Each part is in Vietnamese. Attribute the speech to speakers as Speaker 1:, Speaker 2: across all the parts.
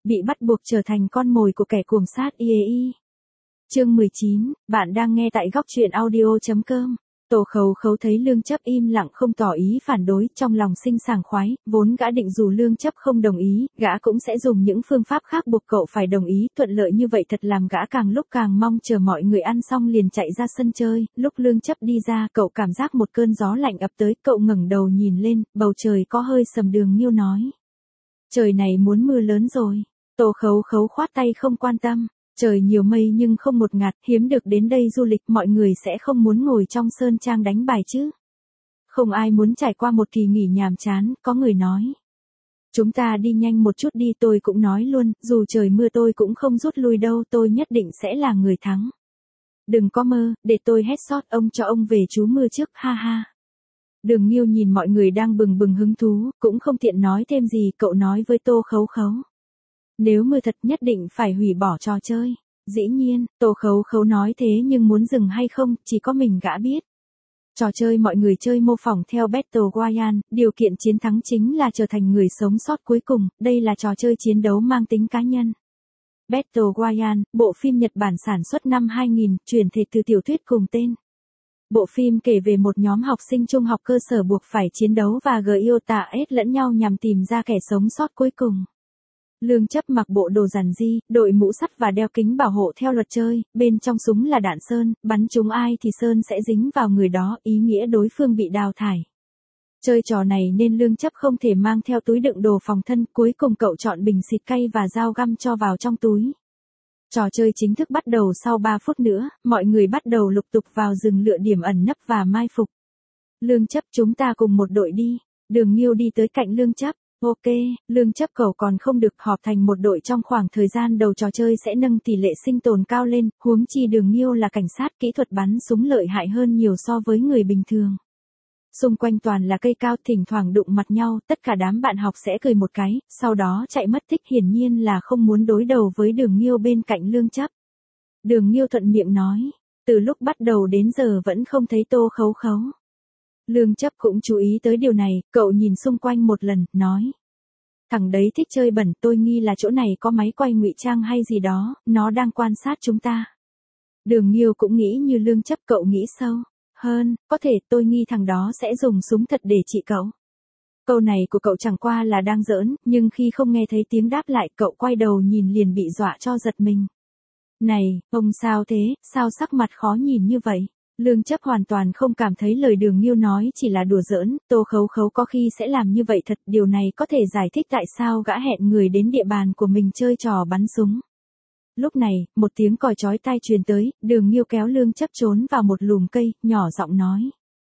Speaker 1: bị bắt buộc trở thành con mồi của kẻ cuồng sát IEI. Chương 19, bạn đang nghe tại góc truyện audio.com. Tô Khấu Khấu thấy Lương Chấp im lặng không tỏ ý phản đối, trong lòng sinh sảng khoái, vốn gã định dù Lương Chấp không đồng ý, gã cũng sẽ dùng những phương pháp khác buộc cậu phải đồng ý, thuận lợi như vậy thật làm gã càng lúc càng mong chờ mọi người ăn xong liền chạy ra sân chơi. Lúc Lương Chấp đi ra, cậu cảm giác một cơn gió lạnh ập tới, cậu ngẩng đầu nhìn lên, bầu trời có hơi sầm. Đường Nghiêu nói: "Trời này muốn mưa lớn rồi." Tô Khấu Khấu khoát tay không quan tâm. Trời nhiều mây nhưng không một ngạt, hiếm được đến đây du lịch, mọi người sẽ không muốn ngồi trong sơn trang đánh bài chứ. Không ai muốn trải qua một kỳ nghỉ nhàm chán, có người nói. Chúng ta đi nhanh một chút đi, tôi cũng nói luôn, dù trời mưa tôi cũng không rút lui đâu, tôi nhất định sẽ là người thắng. Đừng có mơ, để tôi headshot ông cho ông về trú mưa trước, ha ha. Đường Nghiêu nhìn mọi người đang bừng bừng hứng thú, cũng không tiện nói thêm gì, cậu nói với Tô Khấu Khấu: "Nếu mưa thật nhất định phải hủy bỏ trò chơi." Dĩ nhiên, Tô Khấu Khấu nói thế nhưng muốn dừng hay không, chỉ có mình gã biết. Trò chơi mọi người chơi mô phỏng theo Battle Royale, điều kiện chiến thắng chính là trở thành người sống sót cuối cùng, đây là trò chơi chiến đấu mang tính cá nhân. Battle Royale, bộ phim Nhật Bản sản xuất năm 2000, chuyển thể từ tiểu thuyết cùng tên. Bộ phim kể về một nhóm học sinh trung học cơ sở buộc phải chiến đấu và GIOTA lẫn nhau nhằm tìm ra kẻ sống sót cuối cùng. Lương Chấp mặc bộ đồ giản dị, đội mũ sắt và đeo kính bảo hộ theo luật chơi, bên trong súng là đạn sơn, bắn trúng ai thì sơn sẽ dính vào người đó, ý nghĩa đối phương bị đào thải. Chơi trò này nên Lương Chấp không thể mang theo túi đựng đồ phòng thân, cuối cùng cậu chọn bình xịt cay và dao găm cho vào trong túi. Trò chơi chính thức bắt đầu sau 3 phút nữa, mọi người bắt đầu lục tục vào rừng lựa điểm ẩn nấp và mai phục. Lương Chấp, chúng ta cùng một đội đi. Đường Nghiêu đi tới cạnh Lương Chấp. Ok, Lương Chấp cậu còn không được họp thành một đội trong khoảng thời gian đầu trò chơi sẽ nâng tỷ lệ sinh tồn cao lên, huống chi Đường Nghiêu là cảnh sát, kỹ thuật bắn súng lợi hại hơn nhiều so với người bình thường. Xung quanh toàn là cây cao, thỉnh thoảng đụng mặt nhau, tất cả đám bạn học sẽ cười một cái, sau đó chạy mất tích, hiển nhiên là không muốn đối đầu với Đường Nghiêu bên cạnh Lương Chấp. Đường Nghiêu thuận miệng nói, từ lúc bắt đầu đến giờ vẫn không thấy Tô Khấu Khấu. Lương Chấp cũng chú ý tới điều này, cậu nhìn xung quanh một lần, nói. Thằng đấy thích chơi bẩn, tôi nghi là chỗ này có máy quay ngụy trang hay gì đó, nó đang quan sát chúng ta. Đường Nghiêu cũng nghĩ như Lương Chấp, cậu nghĩ sâu hơn, có thể tôi nghi thằng đó sẽ dùng súng thật để trị cậu. Câu này của cậu chẳng qua là đang giỡn, nhưng khi không nghe thấy tiếng đáp lại, cậu quay đầu nhìn liền bị dọa cho giật mình. Này, ông sao thế, sao sắc mặt khó nhìn như vậy? Lương Chấp hoàn toàn không cảm thấy lời Đường Nghiêu nói chỉ là đùa giỡn, Tô Khấu Khấu có khi sẽ làm như vậy thật, điều này có thể giải thích tại sao gã hẹn người đến địa bàn của mình chơi trò bắn súng. Lúc này, một tiếng còi chói tai truyền tới, Đường Nghiêu kéo Lương Chấp trốn vào một lùm cây, nhỏ giọng nói.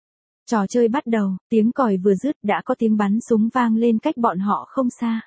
Speaker 1: Trò chơi bắt đầu, tiếng còi vừa dứt đã có tiếng bắn súng vang lên cách bọn họ không xa.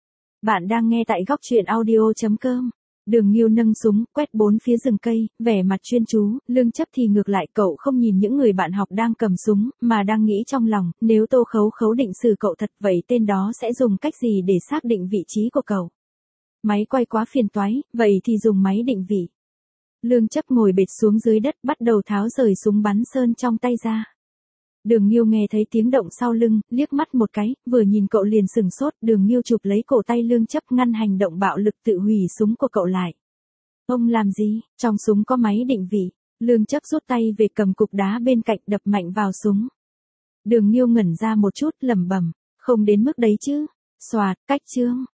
Speaker 1: Bạn đang nghe tại góc truyện audio.com. Đường Nghiêu nâng súng, quét bốn phía rừng cây, vẻ mặt chuyên chú, Lương Chấp thì ngược lại, cậu không nhìn những người bạn học đang cầm súng, mà đang nghĩ trong lòng, nếu Tô Khấu Khấu định xử cậu thật vậy tên đó sẽ dùng cách gì để xác định vị trí của cậu. Máy quay quá phiền toái, vậy thì dùng máy định vị. Lương Chấp ngồi bệt xuống dưới đất, bắt đầu tháo rời súng bắn sơn trong tay ra. Đường Nghiêu nghe thấy tiếng động sau lưng, liếc mắt một cái, vừa nhìn cậu liền sừng sốt, Đường Nghiêu chụp lấy cổ tay Lương Chấp ngăn hành động bạo lực tự hủy súng của cậu lại. Ông làm gì? Trong súng có máy định vị. Lương Chấp rút tay về cầm cục đá bên cạnh đập mạnh vào súng. Đường Nghiêu ngẩn ra một chút, lẩm bẩm, không đến mức đấy chứ. Xoạt, cách chương.